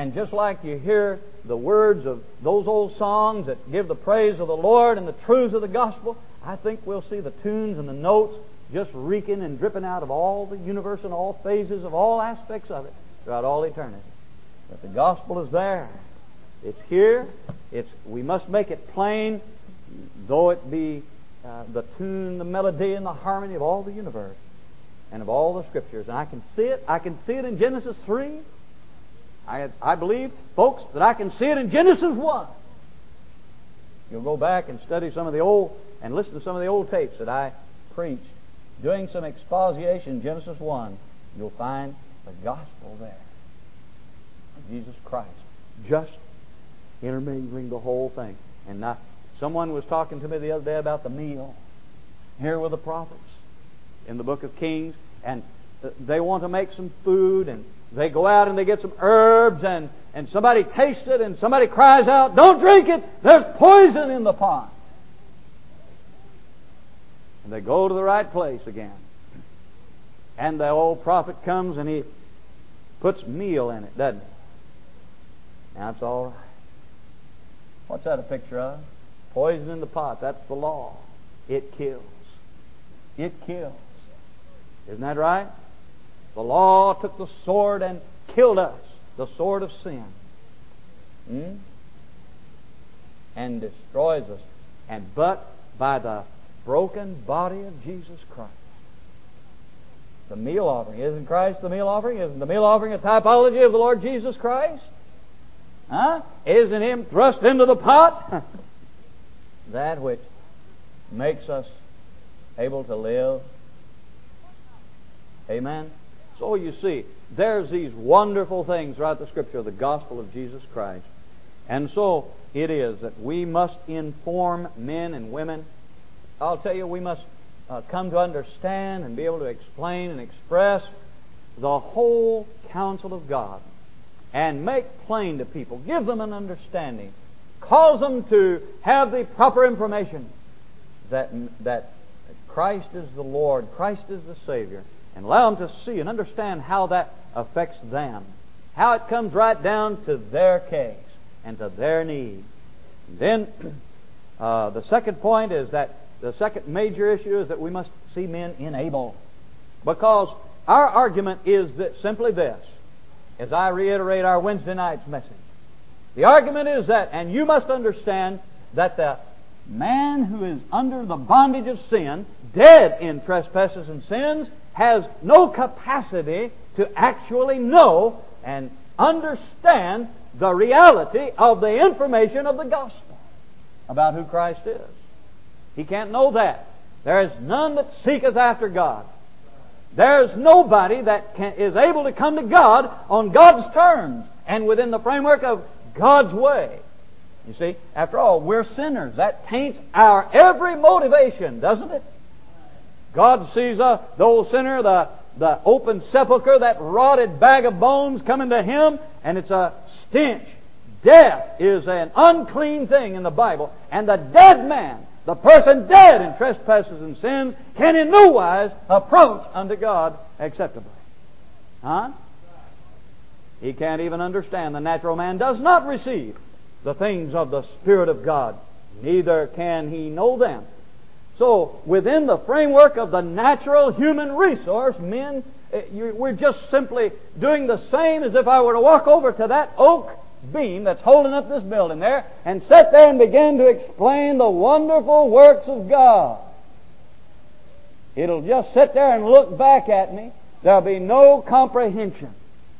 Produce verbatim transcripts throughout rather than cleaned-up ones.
And just like you hear the words of those old songs that give the praise of the Lord and the truths of the gospel, I think we'll see the tunes and the notes just reeking and dripping out of all the universe and all phases of all aspects of it throughout all eternity. But the gospel is there. It's here. It's we must make it plain, though it be uh, the tune, the melody, and the harmony of all the universe and of all the Scriptures. And I can see it. I can see it in Genesis three. I, I believe, folks, that I can see it in Genesis one. You'll go back and study some of the old, and listen to some of the old tapes that I preached, doing some exposition in Genesis one. You'll find the gospel there of Jesus Christ, just intermingling the whole thing. And now, someone was talking to me the other day about the meal. Here were the prophets in the book of Kings, and they want to make some food, and they go out and they get some herbs, and, and somebody tastes it, and somebody cries out, "Don't drink it! There's poison in the pot!" And they go to the right place again. And the old prophet comes and he puts meal in it, doesn't he? Now it's all right. What's that a picture of? Poison in the pot. That's the law. It kills. It kills. Isn't that right? The law took the sword and killed us, the sword of sin, hmm? and destroys us. And but by the broken body of Jesus Christ, the meal offering. Isn't Christ the meal offering? Isn't the meal offering a typology of the Lord Jesus Christ? Huh? Isn't Him thrust into the pot? That which makes us able to live. Amen? So you see, there's these wonderful things throughout the Scripture, the gospel of Jesus Christ. And so it is that we must inform men and women. I'll tell you, we must uh, come to understand and be able to explain and express the whole counsel of God and make plain to people, give them an understanding, cause them to have the proper information that, that Christ is the Lord, Christ is the Savior, and allow them to see and understand how that affects them, how it comes right down to their case and to their need. And then uh, the second point is that the second major issue is that we must see men enabled. Because our argument is that simply this, as I reiterate our Wednesday night's message. The argument is that, and you must understand, that the man who is under the bondage of sin, dead in trespasses and sins, has no capacity to actually know and understand the reality of the information of the gospel about who Christ is. He can't know that. There is none that seeketh after God. There is nobody that can, is able to come to God on God's terms and within the framework of God's way. You see, after all, we're sinners. That taints our every motivation, doesn't it? God sees uh, the old sinner, the, the open sepulchre, that rotted bag of bones coming to Him, and it's a stench. Death is an unclean thing in the Bible, and the dead man, the person dead in trespasses and sins, can in no wise approach unto God acceptably. Huh? He can't even understand. The natural man does not receive the things of the Spirit of God. Neither can he know them. So, within the framework of the natural human resource, men, we're just simply doing the same as if I were to walk over to that oak beam that's holding up this building there and sit there and begin to explain the wonderful works of God. It'll just sit there and look back at me. There'll be no comprehension.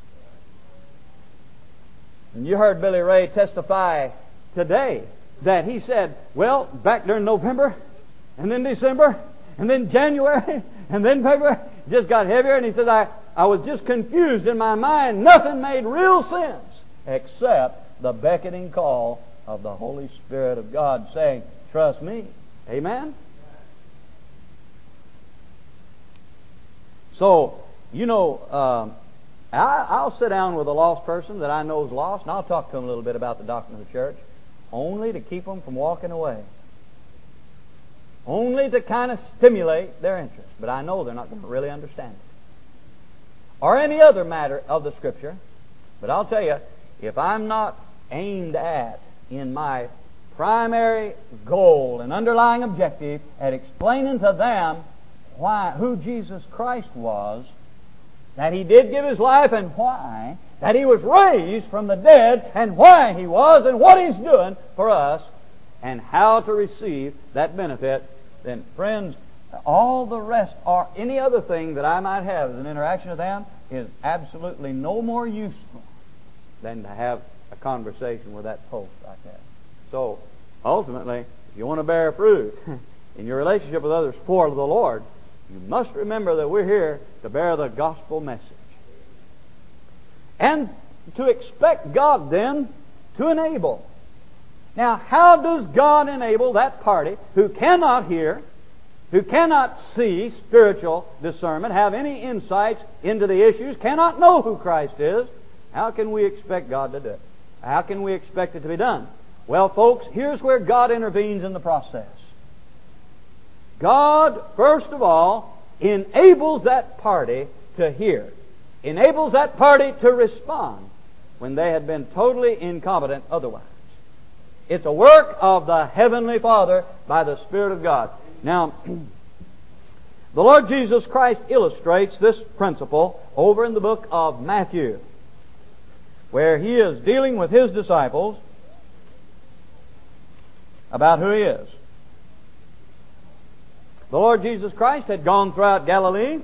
And you heard Billy Ray testify today that he said, well, back during November, and then December, and then January, and then February, it just got heavier, and he said, I, I was just confused in my mind. Nothing made real sense except the beckoning call of the Holy Spirit of God saying, trust me. Amen? So, you know, um, I, I'll sit down with a lost person that I know is lost, and I'll talk to them a little bit about the doctrine of the church, only to keep them from walking away. Only to kind of stimulate their interest. But I know they're not going to really understand it. Or any other matter of the Scripture. But I'll tell you, if I'm not aimed at in my primary goal and underlying objective at explaining to them why, who Jesus Christ was, that He did give His life and why, that He was raised from the dead and why He was and what He's doing for us and how to receive that benefit, then friends, all the rest or any other thing that I might have as an interaction with them is absolutely no more useful than to have a conversation with that post like that. So, ultimately, if you want to bear fruit in your relationship with others for the Lord, you must remember that we're here to bear the gospel message. And to expect God then to enable. Now, how does God enable that party who cannot hear, who cannot see spiritual discernment, have any insights into the issues, cannot know who Christ is? How can we expect God to do it? How can we expect it to be done? Well, folks, here's where God intervenes in the process. God, first of all, enables that party to hear, enables that party to respond when they had been totally incompetent otherwise. It's a work of the Heavenly Father by the Spirit of God. Now, the Lord Jesus Christ illustrates this principle over in the book of Matthew, where He is dealing with His disciples about who He is. The Lord Jesus Christ had gone throughout Galilee,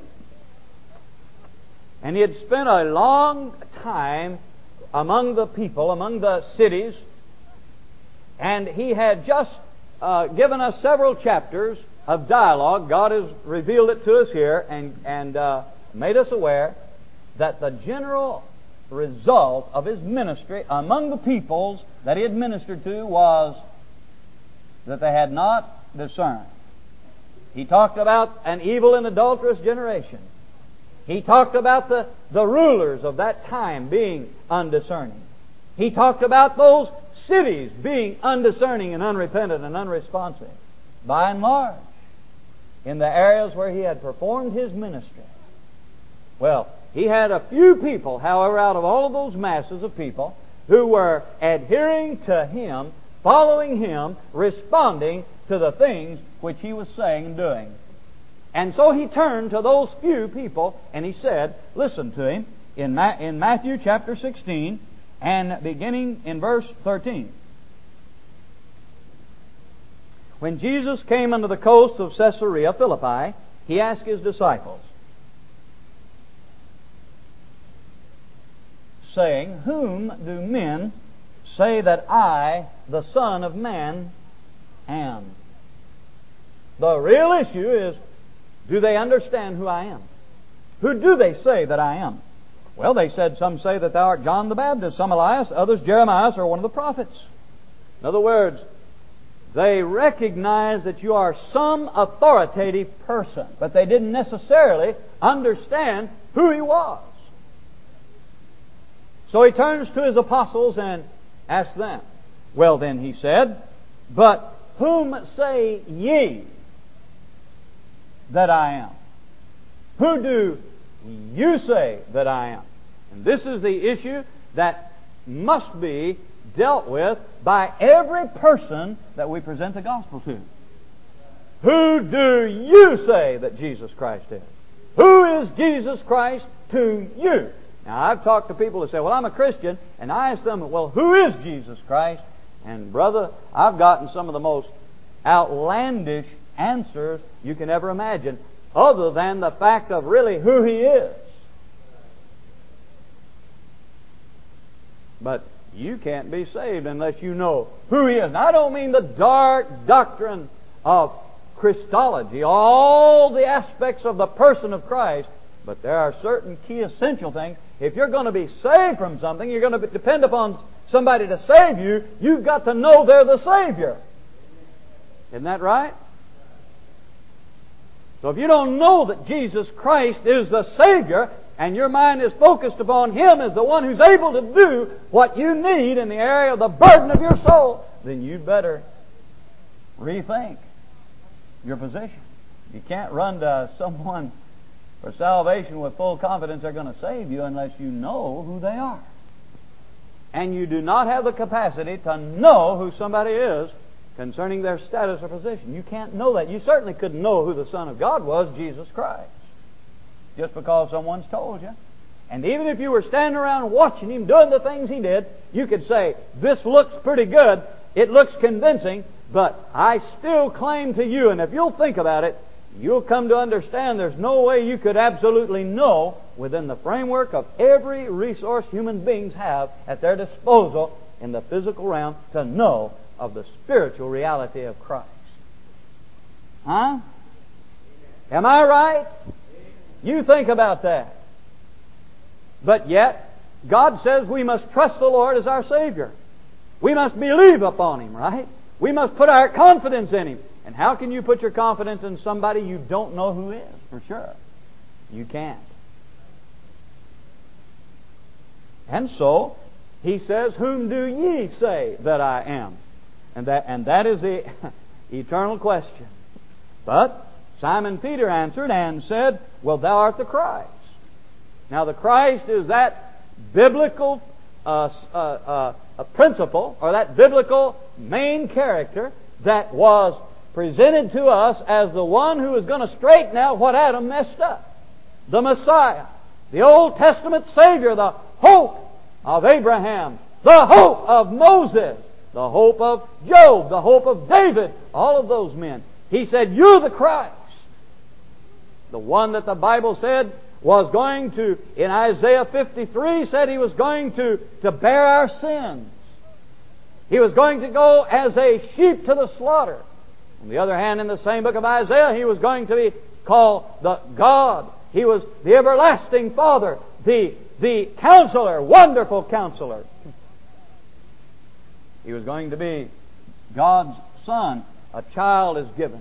and He had spent a long time among the people, among the cities, and He had just uh, given us several chapters of dialogue. God has revealed it to us here and, and uh, made us aware that the general result of His ministry among the peoples that He had ministered to was that they had not discerned. He talked about an evil and adulterous generation. He talked about the, the rulers of that time being undiscerning. He talked about those cities being undiscerning and unrepentant and unresponsive. By and large, in the areas where He had performed His ministry. Well, He had a few people, however, out of all of those masses of people, who were adhering to Him, following Him, responding to the things which He was saying and doing. And so He turned to those few people and He said, listen to Him, in, Ma- in Matthew chapter sixteen and beginning in verse thirteen. When Jesus came unto the coast of Caesarea Philippi, He asked His disciples, saying, whom do men say that I, the Son of Man, am? The real issue is, do they understand who I am? Who do they say that I am? Well, they said, some say that thou art John the Baptist, some Elias, others Jeremiah, or one of the prophets. In other words, they recognize that you are some authoritative person, but they didn't necessarily understand who He was. So He turns to His apostles and asks them. Well then, He said, but whom say ye that I am? Who do you say that I am? And this is the issue that must be dealt with by every person that we present the gospel to. Who do you say that Jesus Christ is? Who is Jesus Christ to you? Now, I've talked to people who say, well, I'm a Christian, and I ask them, well, who is Jesus Christ? And brother, I've gotten some of the most outlandish answers you can ever imagine, other than the fact of really who He is. But you can't be saved unless you know who He is. Now, I don't mean the dark doctrine of Christology, all the aspects of the person of Christ, but there are certain key essential things. If you're going to be saved from something, you're going to depend upon somebody to save you, you've got to know they're the Savior. Isn't that right? So if you don't know that Jesus Christ is the Savior, and your mind is focused upon Him as the one who's able to do what you need in the area of the burden of your soul, then you'd better rethink your position. You can't run to someone for salvation with full confidence they're going to save you unless you know who they are. and you do not have the capacity to know who somebody is concerning their status or position. You can't know that. You certainly couldn't know who the Son of God was, Jesus Christ, just because someone's told you. And even if you were standing around watching Him doing the things He did, you could say, this looks pretty good, it looks convincing, but I still claim to you, and if you'll think about it, you'll come to understand there's no way you could absolutely know within the framework of every resource human beings have at their disposal in the physical realm to know of the spiritual reality of Christ. Huh? Am I right? You think about that. But yet, God says we must trust the Lord as our Savior. We must believe upon Him, right? We must put our confidence in Him. And how can you put your confidence in somebody you don't know who is, for sure? You can't. And so, He says, whom do ye say that I am? And that, and that is the eternal question. But Simon Peter answered and said, well, thou art the Christ. Now, the Christ is that biblical uh, uh, uh, a principle, or that biblical main character that was presented to us as the one who is going to straighten out what Adam messed up. The Messiah, the Old Testament Savior, the hope of Abraham, the hope of Moses, the hope of Job, the hope of David, all of those men. He said, you're the Christ. The one that the Bible said was going to, in Isaiah fifty-three, said He was going to, to bear our sins. He was going to go as a sheep to the slaughter. On the other hand, in the same book of Isaiah, He was going to be called the God. He was the everlasting Father, the, the Counselor, Wonderful Counselor. He was going to be God's Son. A child is given.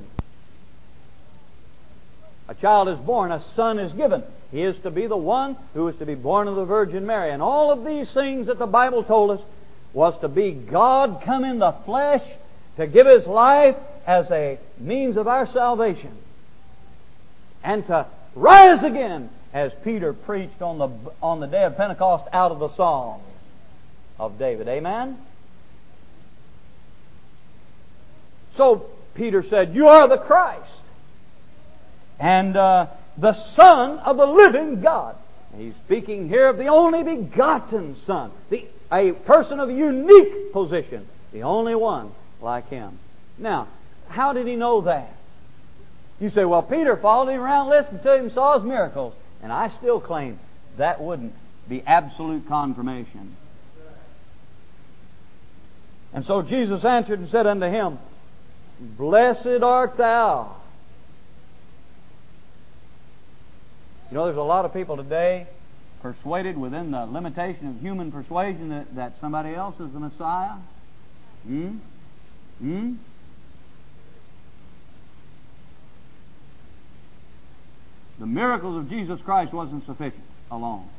A child is born, a son is given. He is to be the one who is to be born of the Virgin Mary. And all of these things that the Bible told us was to be God come in the flesh to give His life as a means of our salvation. And to rise again, as Peter preached on the, on the day of Pentecost out of the Psalms of David. Amen? So Peter said, you are the Christ. And uh, the Son of the living God. And he's speaking here of the only begotten Son. The, a person of unique position. The only one like Him. Now, how did he know that? You say, well, Peter followed Him around, listened to Him, saw His miracles. And I still claim that wouldn't be absolute confirmation. And so Jesus answered and said unto him, blessed art thou. You know, there's a lot of people today persuaded within the limitation of human persuasion that, that somebody else is the Messiah. Hmm? Hmm? The miracles of Jesus Christ wasn't sufficient alone.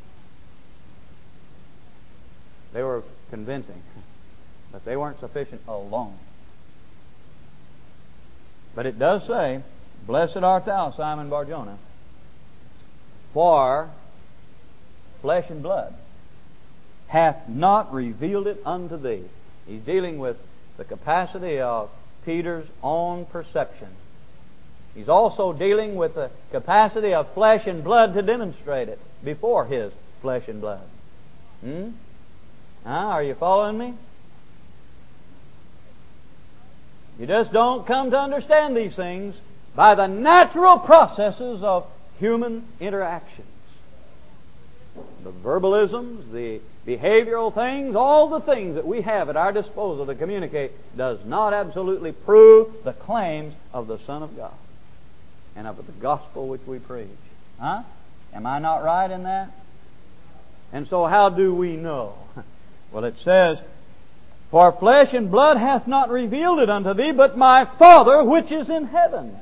They were convincing, but they weren't sufficient alone. But it does say, blessed art thou, Simon Bar-Jonah, for flesh and blood hath not revealed it unto thee. He's dealing with the capacity of Peter's own perception. He's also dealing with the capacity of flesh and blood to demonstrate it before his flesh and blood. Hmm? Huh? Are you following me? You just don't come to understand these things by the natural processes of human interactions. The verbalisms, the behavioral things, all the things that we have at our disposal to communicate does not absolutely prove the claims of the Son of God and of the gospel which we preach. Huh? Am I not right in that? And so how do we know? Well, it says, for flesh and blood hath not revealed it unto thee, but my Father which is in heaven.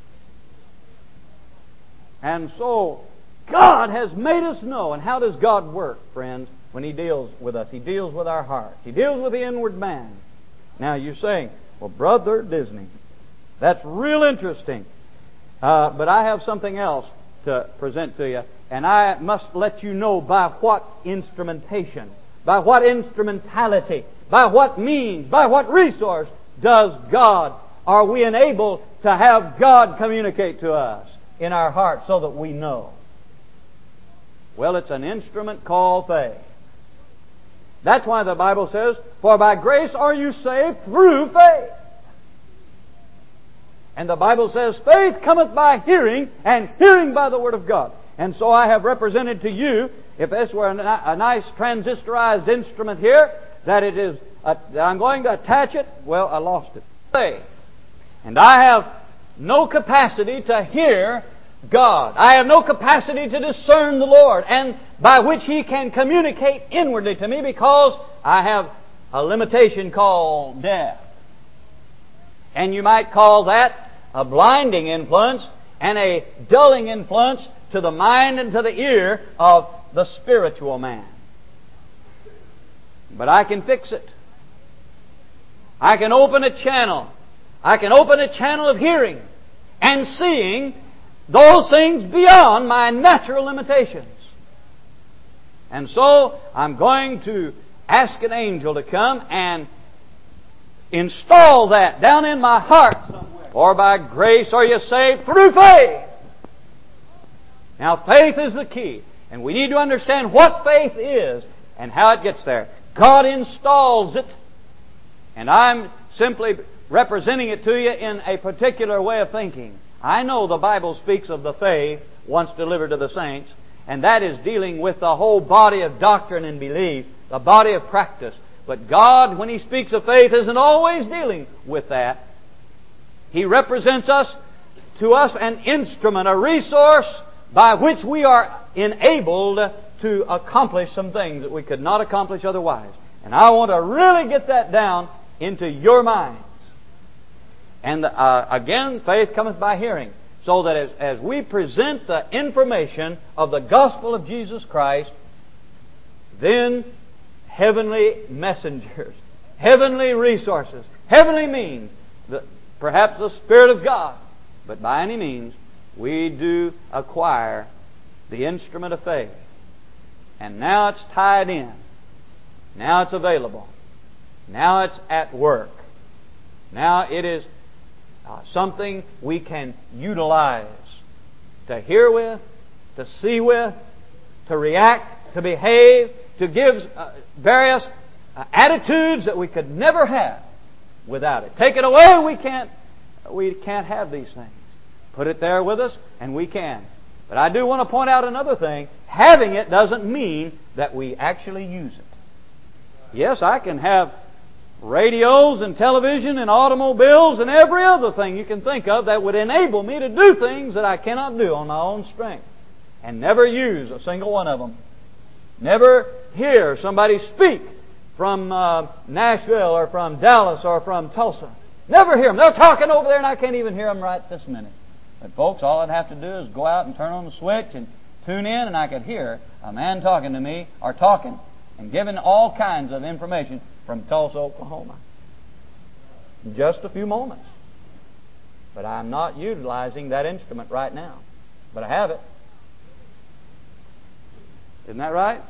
And so, God has made us know. And how does God work, friends, when He deals with us? He deals with our hearts. He deals with the inward man. Now, you're saying, well, Brother Disney, that's real interesting. Uh, but I have something else to present to you. And I must let you know by what instrumentation by what instrumentality, by what means, by what resource does God, are we enabled to have God communicate to us in our hearts so that we know? Well, it's an instrument called faith. That's why the Bible says, "For by grace are you saved through faith." And the Bible says, "Faith cometh by hearing, and hearing by the Word of God." And so I have represented to you, if this were a nice transistorized instrument here, that it is, uh, that I'm going to attach it. Well, I lost it. Faith. And I have no capacity to hear God. I have no capacity to discern the Lord, and by which He can communicate inwardly to me, because I have a limitation called death. And you might call that a blinding influence and a dulling influence to the mind and to the ear of the spiritual man. But I can fix it. I can open a channel. I can open a channel of hearing and seeing those things beyond my natural limitations. And so I'm going to ask an angel to come and install that down in my heart somewhere. For by grace are you saved through faith. Now, faith is the key. And we need to understand what faith is and how it gets there. God installs it. And I'm simply representing it to you in a particular way of thinking. I know the Bible speaks of the faith once delivered to the saints, and that is dealing with the whole body of doctrine and belief, the body of practice. But God, when He speaks of faith, isn't always dealing with that. He represents us to us an instrument, a resource by which we are enabled to accomplish some things that we could not accomplish otherwise. And I want to really get that down into your minds. And uh, again, faith cometh by hearing. So that as, as we present the information of the gospel of Jesus Christ, then heavenly messengers, heavenly resources, heavenly means, the, perhaps the Spirit of God, but by any means, we do acquire the instrument of faith. And now it's tied in. Now it's available. Now it's at work. Now it is uh, something we can utilize to hear with, to see with, to react, to behave, to give uh, various uh, attitudes that we could never have without it. Take it away, we can't, we can't have these things. Put it there with us, and we can. But I do want to point out another thing. Having it doesn't mean that we actually use it. Yes, I can have radios and television and automobiles and every other thing you can think of that would enable me to do things that I cannot do on my own strength. And never use a single one of them. Never hear somebody speak from uh, Nashville or from Dallas or from Tulsa. Never hear them. They're talking over there and I can't even hear them right this minute. But folks, all I'd have to do is go out and turn on the switch and tune in, and I could hear a man talking to me, or talking and giving all kinds of information from Tulsa, Oklahoma. In just a few moments. But I'm not utilizing that instrument right now. But I have it. Isn't that right?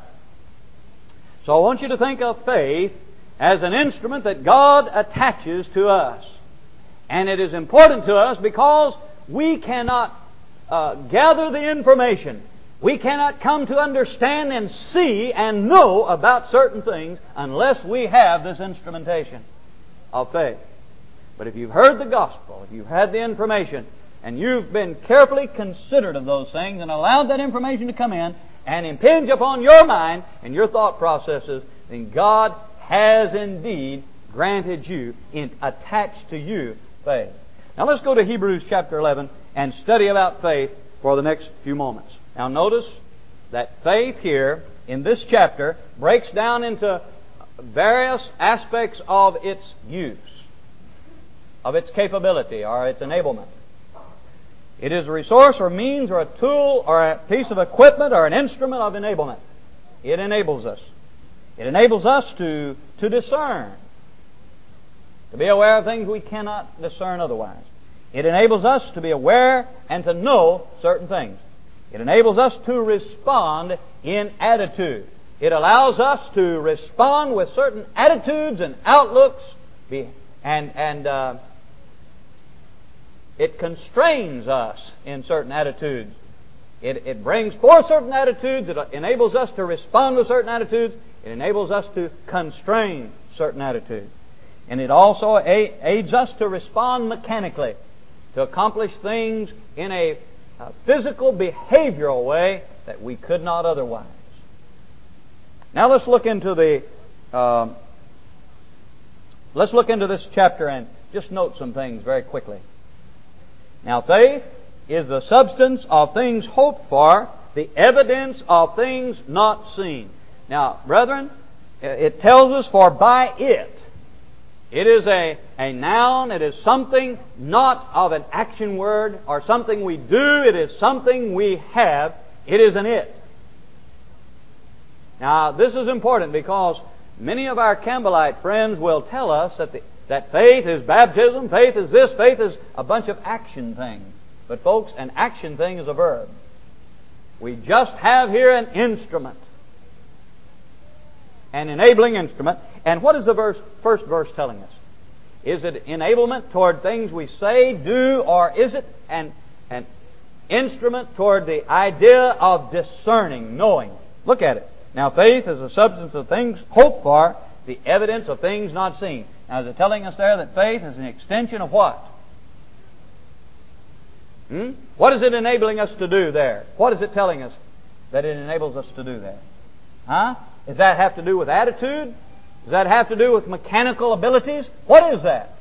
So I want you to think of faith as an instrument that God attaches to us. And it is important to us because we cannot uh, gather the information. We cannot come to understand and see and know about certain things unless we have this instrumentation of faith. But if you've heard the gospel, if you've had the information, and you've been carefully considerate of those things and allowed that information to come in and impinge upon your mind and your thought processes, then God has indeed granted you, in, attached to you, faith. Now let's go to Hebrews chapter eleven and study about faith for the next few moments. Now notice that faith here in this chapter breaks down into various aspects of its use, of its capability or its enablement. It is a resource or means or a tool or a piece of equipment or an instrument of enablement. It enables us. It enables us to, to discern, to be aware of things we cannot discern otherwise. It enables us to be aware and to know certain things. It enables us to respond in attitude. It allows us to respond with certain attitudes and outlooks, and and uh, it constrains us in certain attitudes. It, it brings forth certain attitudes. It enables us to respond with certain attitudes. It enables us to constrain certain attitudes. And it also aids us to respond mechanically, to accomplish things in a, a physical, behavioral way that we could not otherwise. Now let's look into the uh, let's look into this chapter and just note some things very quickly. Now, faith is the substance of things hoped for, the evidence of things not seen. Now, brethren, it tells us, for by it. It is a, a noun. It is something not of an action word or something we do. It is something we have. It is an it. Now, this is important because many of our Campbellite friends will tell us that, the, that faith is baptism, faith is this, faith is a bunch of action things. But folks, an action thing is a verb. We just have here an instrument. An enabling instrument. And what is the verse, first verse telling us? Is it enablement toward things we say, do, or is it an, an instrument toward the idea of discerning, knowing? Look at it. Now, faith is the substance of things hoped for, the evidence of things not seen. Now, is it telling us there that faith is an extension of what? Hmm? What is it enabling us to do there? What is it telling us that it enables us to do there? Huh? Does that have to do with attitude? Does that have to do with mechanical abilities? What is that?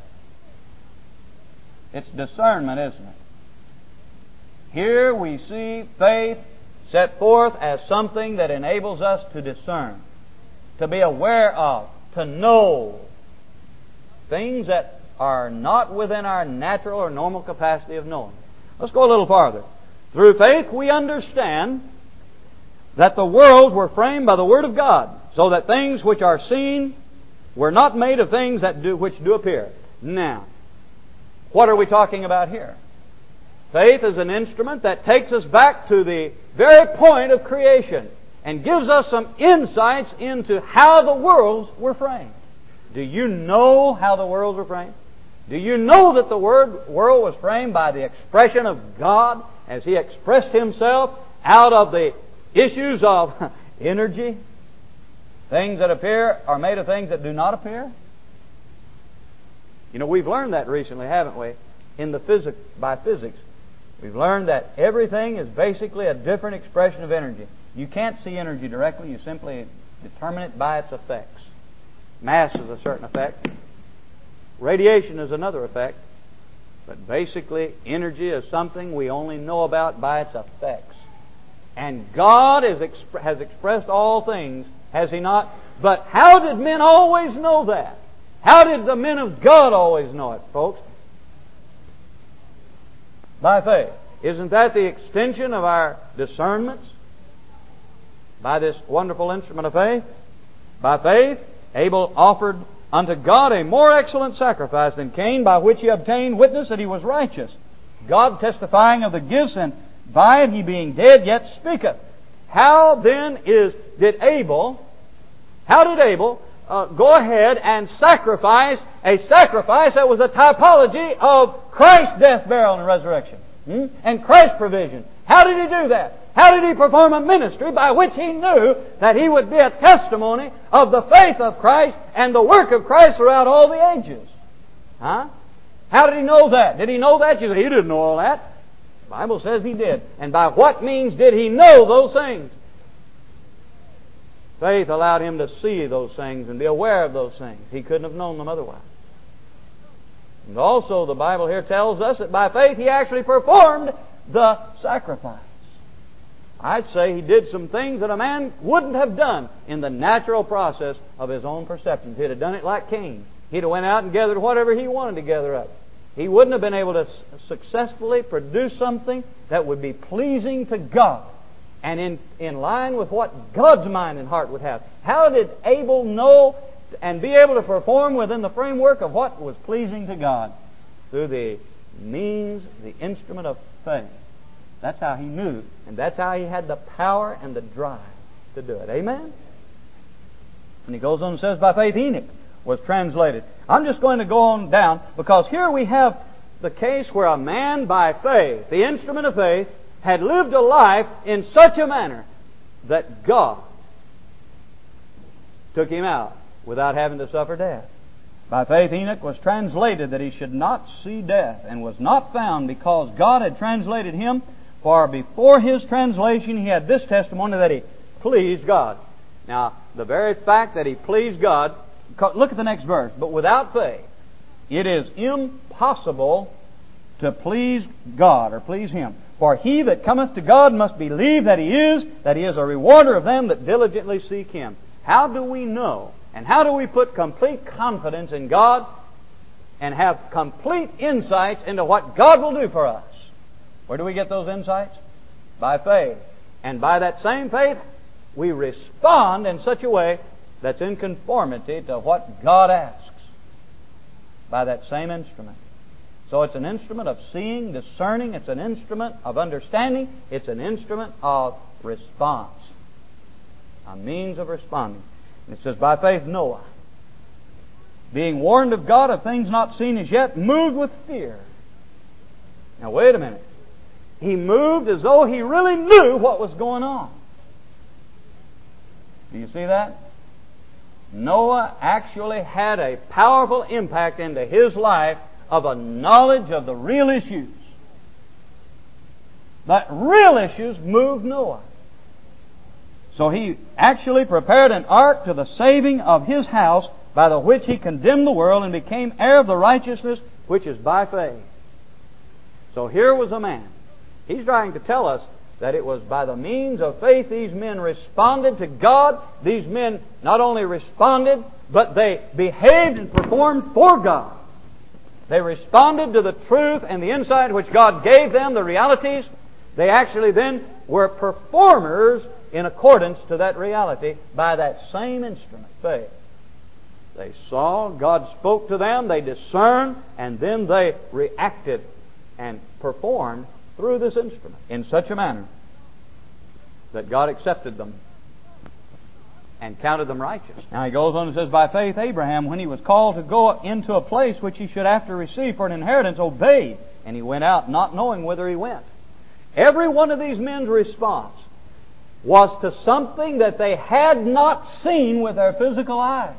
It's discernment, isn't it? Here we see faith set forth as something that enables us to discern, to be aware of, to know things that are not within our natural or normal capacity of knowing. Let's go a little farther. Through faith we understand that the worlds were framed by the Word of God, so that things which are seen were not made of things that do which do appear. Now, what are we talking about here? Faith is an instrument that takes us back to the very point of creation and gives us some insights into how the worlds were framed. Do you know how the worlds were framed? Do you know that the word world was framed by the expression of God as He expressed Himself out of the issues of energy? Things that appear are made of things that do not appear. You know, we've learned that recently, haven't we? In the physics, by physics. We've learned that everything is basically a different expression of energy. You can't see energy directly. You simply determine it by its effects. Mass is a certain effect. Radiation is another effect. But basically, energy is something we only know about by its effects. And God is exp- has expressed all things, has He not? But how did men always know that? How did the men of God always know it, folks? By faith. Isn't that the extension of our discernments? By this wonderful instrument of faith? By faith, Abel offered unto God a more excellent sacrifice than Cain, by which he obtained witness that he was righteous, God testifying of the gifts, and by it he being dead yet speaketh. How then is did Abel, how did Abel uh, go ahead and sacrifice a sacrifice that was a typology of Christ's death, burial, and resurrection? Hmm? And Christ's provision. How did he do that? How did he perform a ministry by which he knew that he would be a testimony of the faith of Christ and the work of Christ throughout all the ages? Huh? How did he know that? Did he know that? You say, he didn't know all that. The Bible says he did. And by what means did he know those things? Faith allowed him to see those things and be aware of those things. He couldn't have known them otherwise. And also the Bible here tells us that by faith he actually performed the sacrifice. I'd say he did some things that a man wouldn't have done in the natural process of his own perceptions. He'd have done it like Cain. He'd have went out and gathered whatever he wanted to gather up. He wouldn't have been able to successfully produce something that would be pleasing to God and in, in line with what God's mind and heart would have. How did Abel know and be able to perform within the framework of what was pleasing to God? Through the means, the instrument of faith. That's how he knew. And that's how he had the power and the drive to do it. Amen? And he goes on and says, by faith Enoch was translated. I'm just going to go on down, because here we have the case where a man by faith, the instrument of faith, had lived a life in such a manner that God took him out without having to suffer death. By faith Enoch was translated that he should not see death, and was not found, because God had translated him. For before his translation he had this testimony, that he pleased God. Now, the very fact that he pleased God, look at the next verse. But without faith it is impossible to please God, or please Him. For he that cometh to God must believe that He is, that He is a rewarder of them that diligently seek Him. How do we know, and how do we put complete confidence in God and have complete insights into what God will do for us? Where do we get those insights? By faith. And by that same faith, we respond in such a way that's in conformity to what God asks. By that same instrument. So it's an instrument of seeing, discerning. It's an instrument of understanding. It's an instrument of response. A means of responding. And it says, by faith Noah, being warned of God of things not seen as yet, moved with fear. Now wait a minute. He moved as though he really knew what was going on. Do you see that? Noah actually had a powerful impact into his life of a knowledge of the real issues. That real issues moved Noah. So he actually prepared an ark to the saving of his house, by the which he condemned the world and became heir of the righteousness which is by faith. So here was a man. He's trying to tell us that it was by the means of faith these men responded to God. These men not only responded, but they behaved and performed for God. They responded to the truth and the insight which God gave them, the realities. They actually then were performers in accordance to that reality by that same instrument, faith. They saw, God spoke to them, they discerned, and then they reacted and performed through this instrument in such a manner that God accepted them and counted them righteous. Now he goes on and says, by faith Abraham, when he was called to go into a place which he should after receive for an inheritance, obeyed, and he went out not knowing whither he went. Every one of these men's response was to something that they had not seen with their physical eyes.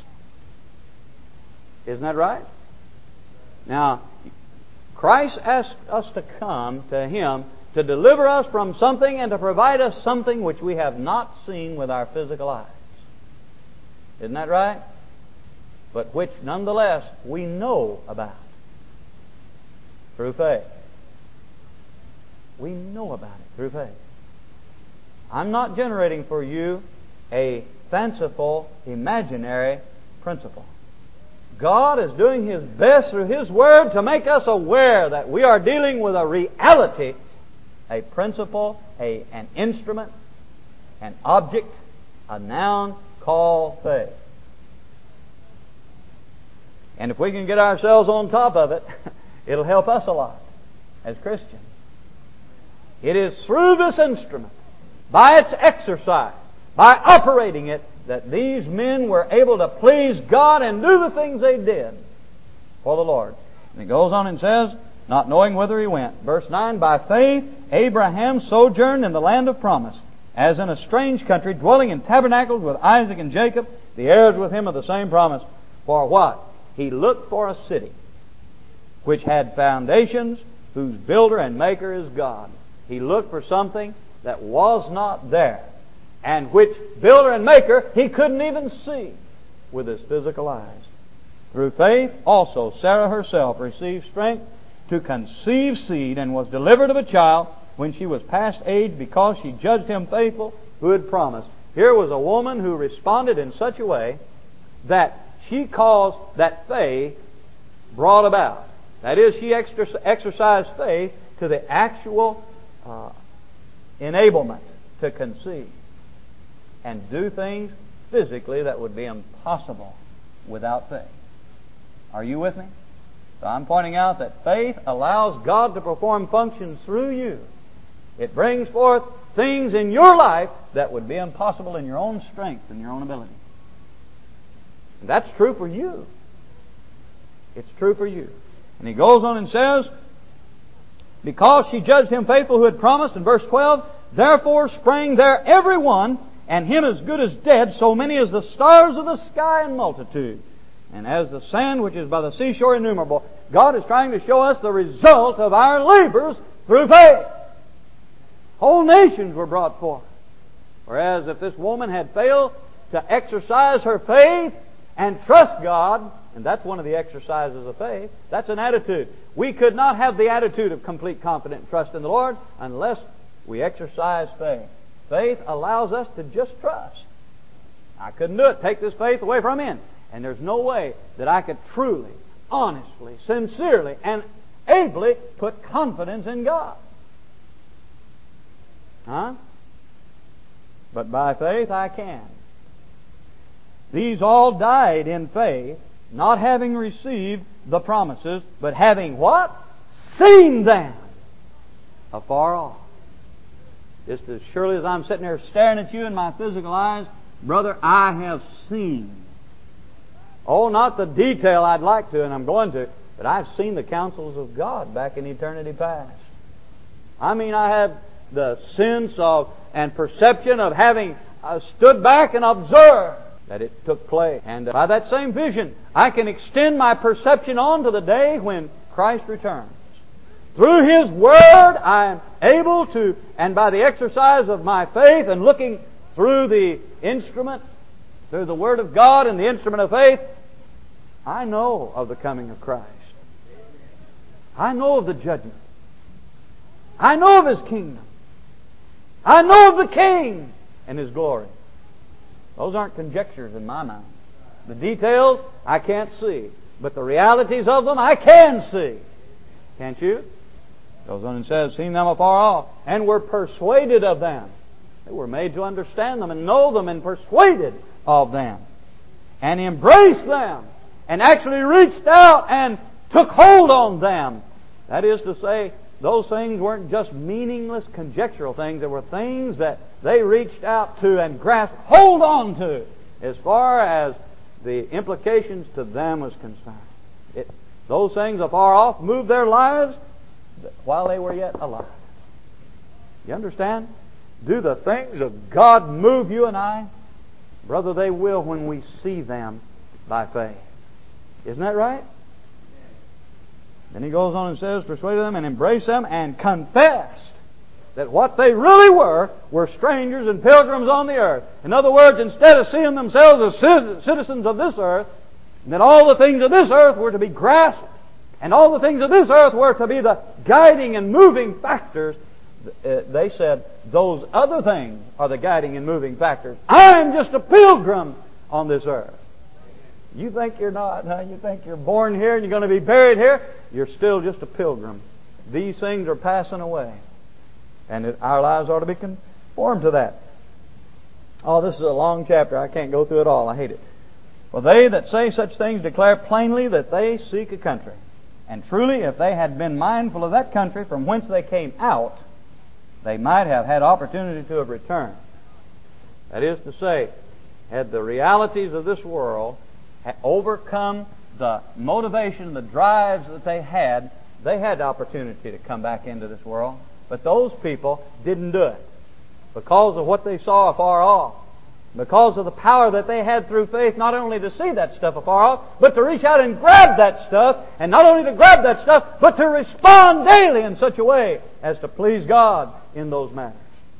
Isn't that right? Now, Christ asked us to come to Him to deliver us from something and to provide us something which we have not seen with our physical eyes. Isn't that right? But which, nonetheless, we know about through faith. We know about it through faith. I'm not generating for you a fanciful, imaginary principle. God is doing His best through His Word to make us aware that we are dealing with a reality, a principle, a, an instrument, an object, a noun called faith. And if we can get ourselves on top of it, it'll help us a lot as Christians. It is through this instrument, by its exercise, by operating it, that these men were able to please God and do the things they did for the Lord. And it goes on and says, not knowing whither he went. Verse nine, by faith Abraham sojourned in the land of promise, as in a strange country, dwelling in tabernacles with Isaac and Jacob, the heirs with him of the same promise. For what? He looked for a city which had foundations, whose builder and maker is God. He looked for something that was not there, and which builder and maker he couldn't even see with his physical eyes. Through faith also Sarah herself received strength to conceive seed, and was delivered of a child when she was past age, because she judged him faithful who had promised. Here was a woman who responded in such a way that she caused that faith brought about. That is, she exercised faith to the actual uh, enablement to conceive and do things physically that would be impossible without faith. Are you with me? So I'm pointing out that faith allows God to perform functions through you. It brings forth things in your life that would be impossible in your own strength and your own ability. And that's true for you. It's true for you. And he goes on and says, because she judged him faithful who had promised, in verse twelve, therefore sprang there every one, and him as good as dead, so many as the stars of the sky in multitude, and as the sand which is by the seashore innumerable. God is trying to show us the result of our labors through faith. Whole nations were brought forth. Whereas if this woman had failed to exercise her faith and trust God, and that's one of the exercises of faith, that's an attitude. We could not have the attitude of complete confident trust in the Lord unless we exercise faith. Faith allows us to just trust. I couldn't do it. Take this faith away from him. And there's no way that I could truly, honestly, sincerely, and ably put confidence in God. Huh? But by faith I can. These all died in faith, not having received the promises, but having what? Seen them afar off. Just as surely as I'm sitting there staring at you in my physical eyes, brother, I have seen. Oh, not the detail I'd like to, and I'm going to, but I've seen the counsels of God back in eternity past. I mean, I have the sense of and perception of having uh, stood back and observed that it took place. And uh, by that same vision, I can extend my perception on to the day when Christ returns. Through His Word, I am able to, and by the exercise of my faith and looking through the instrument, through the Word of God and the instrument of faith, I know of the coming of Christ. I know of the judgment. I know of His kingdom. I know of the King and His glory. Those aren't conjectures in my mind. The details I can't see, but the realities of them I can see. Can't you? Goes on and says, seen them afar off, and were persuaded of them. They were made to understand them and know them and persuaded of them. And embraced them. And actually reached out and took hold on them. That is to say, those things weren't just meaningless conjectural things. They were things that they reached out to and grasped hold on to as far as the implications to them was concerned. It, those things afar off moved their lives while they were yet alive. You understand? Do the things of God move you and I? Brother, they will when we see them by faith. Isn't that right? Then he goes on and says, persuaded them and embraced them and confessed that what they really were were strangers and pilgrims on the earth. In other words, instead of seeing themselves as citizens of this earth, and that all the things of this earth were to be grasped, and all the things of this earth were to be the guiding and moving factors, they said, those other things are the guiding and moving factors. I'm just a pilgrim on this earth. You think you're not, huh? You think you're born here and you're going to be buried here? You're still just a pilgrim. These things are passing away. And it, our lives ought to be conformed to that. Oh, this is a long chapter. I can't go through it all. I hate it. For they that say such things declare plainly that they seek a country. And truly, if they had been mindful of that country from whence they came out, they might have had opportunity to have returned. That is to say, had the realities of this world overcome the motivation, the drives that they had, they had the opportunity to come back into this world. But those people didn't do it because of what they saw afar off. Because of the power that they had through faith, not only to see that stuff afar off, but to reach out and grab that stuff. And not only to grab that stuff, but to respond daily in such a way as to please God in those matters.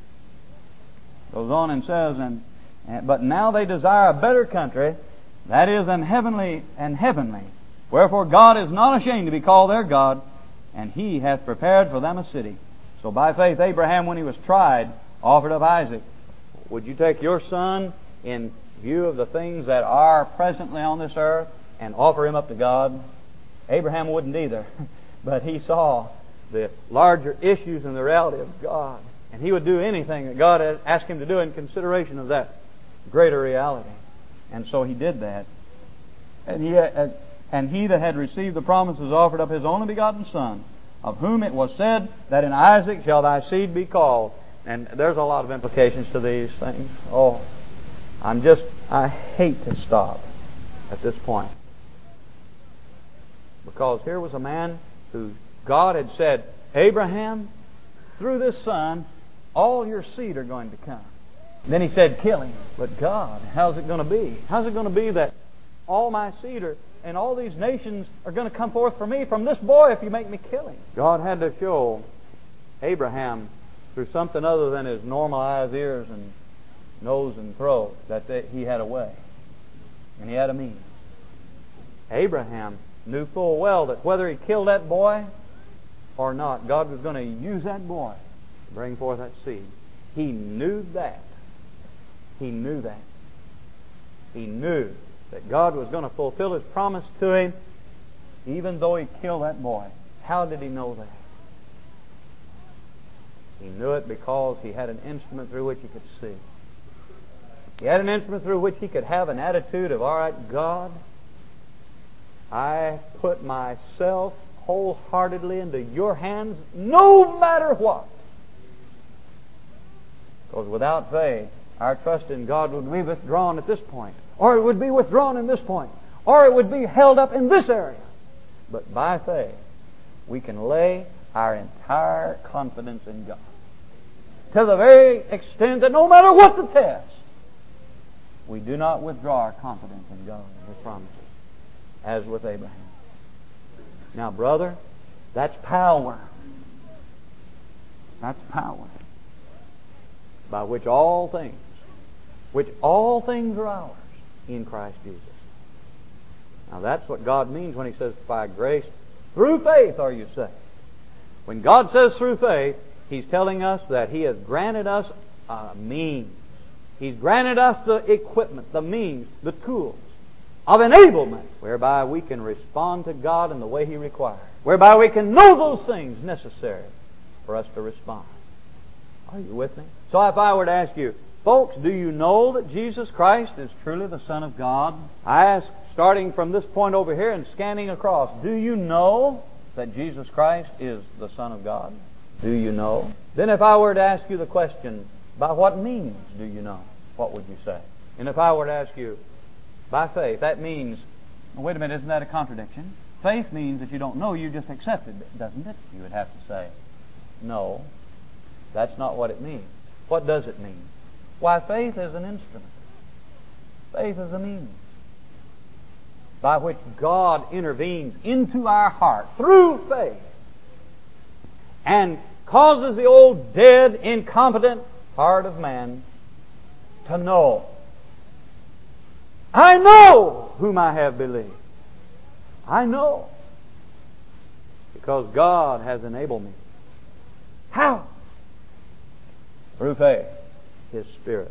Goes on and says, and, and but now they desire a better country, that is, an heavenly and heavenly. Wherefore God is not ashamed to be called their God, and He hath prepared for them a city. So by faith Abraham, when he was tried, offered up Isaac. Would you take your son in view of the things that are presently on this earth and offer him up to God? Abraham wouldn't either. But he saw the larger issues and the reality of God. And he would do anything that God had asked him to do in consideration of that greater reality. And so he did that. And he, and he that had received the promises offered up his only begotten Son, of whom it was said that in Isaac shall thy seed be called. And there's a lot of implications to these things. Oh, I'm just, I hate to stop. at this point. Because here was a man who God had said, Abraham, through this son, all your seed are going to come. Then he said, kill him. But God, how's it going to be? How's it going to be that all my seed are, and all these nations are going to come forth for me from this boy if you make me kill him? God had to show Abraham through something other than his normal eyes, ears, and nose and throat that they, he had a way. And he had a means. Abraham knew full well that whether he killed that boy or not, God was going to use that boy to bring forth that seed. He knew that. He knew that. He knew that God was going to fulfill His promise to him even though he killed that boy. How did he know that? He knew it because he had an instrument through which he could see. He had an instrument through which he could have an attitude of, all right, God, I put myself wholeheartedly into your hands no matter what. Because without faith, our trust in God would be withdrawn at this point, or it would be withdrawn in this point, or it would be held up in this area. But by faith, we can lay our entire confidence in God. To the very extent that no matter what the test, we do not withdraw our confidence in God and His promises, as with Abraham. Now, brother, that's power. That's power. By which all things, which all things are ours in Christ Jesus. Now, that's what God means when He says, by grace, through faith are you saved. When God says through faith, He's telling us that He has granted us a means. He's granted us the equipment, the means, the tools of enablement whereby we can respond to God in the way He requires. Whereby we can know those things necessary for us to respond. Are you with me? So if I were to ask you, folks, do you know that Jesus Christ is truly the Son of God? I ask, starting from this point over here and scanning across, do you know that Jesus Christ is the Son of God? Do you know? Then if I were to ask you the question, by what means do you know? What would you say? And if I were to ask you, by faith, that means, well, wait a minute, isn't that a contradiction? Faith means that you don't know, you just accepted it, doesn't it? You would have to say, no, that's not what it means. What does it mean? Why, faith is an instrument. Faith is a means by which God intervenes into our heart through faith and causes the old, dead, incompetent heart of man to know. I know whom I have believed. I know. Because God has enabled me. How? Through faith. His Spirit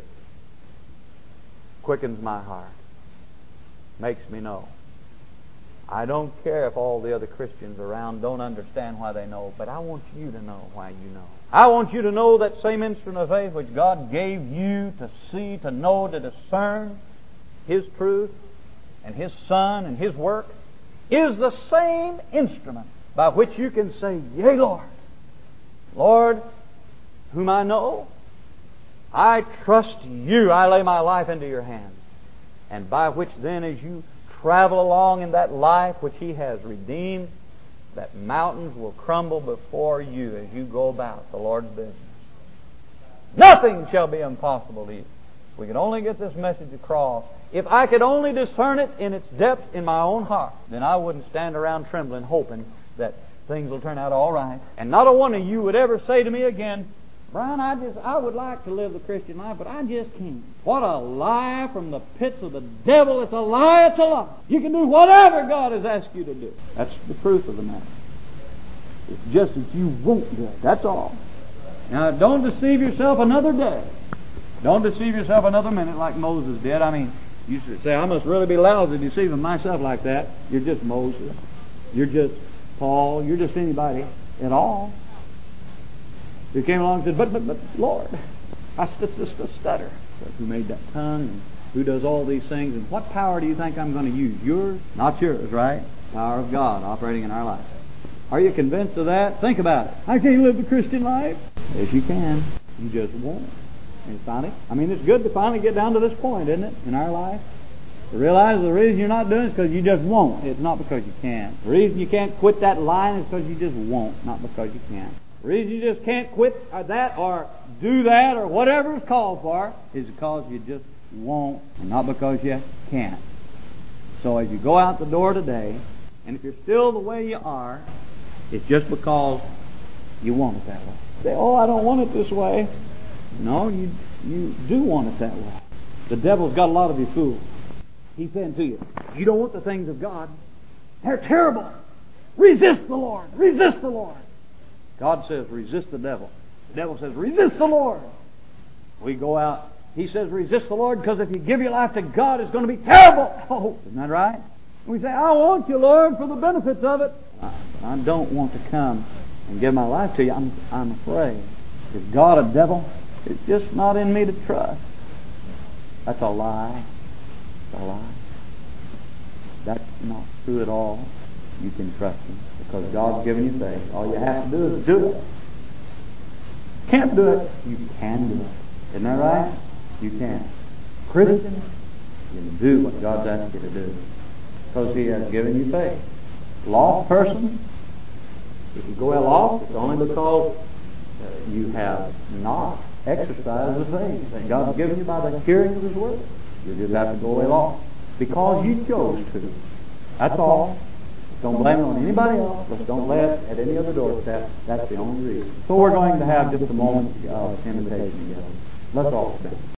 quickens my heart. Makes me know. I don't care if all the other Christians around don't understand why they know, but I want you to know why you know. I want you to know that same instrument of faith which God gave you to see, to know, to discern His truth and His Son and His work is the same instrument by which you can say, yea, Lord. Lord, whom I know, I trust you. I lay my life into your hands. And by which then as you travel along in that life which He has redeemed, that mountains will crumble before you as you go about the Lord's business. Nothing shall be impossible to you. We can only get this message across. If I could only discern it in its depth in my own heart, then I wouldn't stand around trembling, hoping that things will turn out all right. And not a one of you would ever say to me again, Brian, I just I would like to live the Christian life, but I just can't. What a lie from the pits of the devil. It's a lie, it's a lie. You can do whatever God has asked you to do. That's the truth of the matter. It's just that you won't do it. That's all. Now, don't deceive yourself another day. Don't deceive yourself another minute like Moses did. I mean, you should say, I must really be lousy deceiving myself like that. You're just Moses. You're just Paul. You're just anybody at all. He came along and said, but, but, but, Lord, I st- st- st- stutter. But who made that tongue? And who does all these things? And what power do you think I'm going to use? Yours? Not yours, right? Power of God operating in our life. Are you convinced of that? Think about it. I can't live the Christian life. Yes, you can. You just won't. And finally, I mean, it's good to finally get down to this point, isn't it, in our life? Realize the reason you're not doing it is because you just won't. It's not because you can't. The reason you can't quit that lying is because you just won't, not because you can't. The reason you just can't quit that or do that or whatever is called for is because you just won't, and not because you can't. So as you go out the door today, and if you're still the way you are, it's just because you want it that way. Say, oh, I don't want it this way. No, you you do want it that way. The devil's got a lot of you fooled. He's saying to you, you don't want the things of God. They're terrible. Resist the Lord. Resist the Lord. God says, resist the devil. The devil says, resist the Lord. We go out. He says, resist the Lord, because if you give your life to God, it's going to be terrible. Oh, isn't that right? We say, I want you, Lord, for the benefits of it. I, I don't want to come and give my life to you. I'm, I'm afraid. Is God a devil? It's just not in me to trust. That's a lie. It's a lie. That's not true at all. You can trust Him because God's given you faith. All you have to do is do it. Can't do it. You can do it. Isn't that right? You can. Christian, you can do what God's asked you to do because He has given you faith. Lost person, if you go out lost, it's only because uh, you have not exercised the faith that God's given you by the hearing of His Word. You just have to go away lost because you chose to. That's all. Don't blame it on anybody else. Just don't lay it at any other doorstep. That's the only reason. So we're going to have just a moment of invitation together. Let's all stand.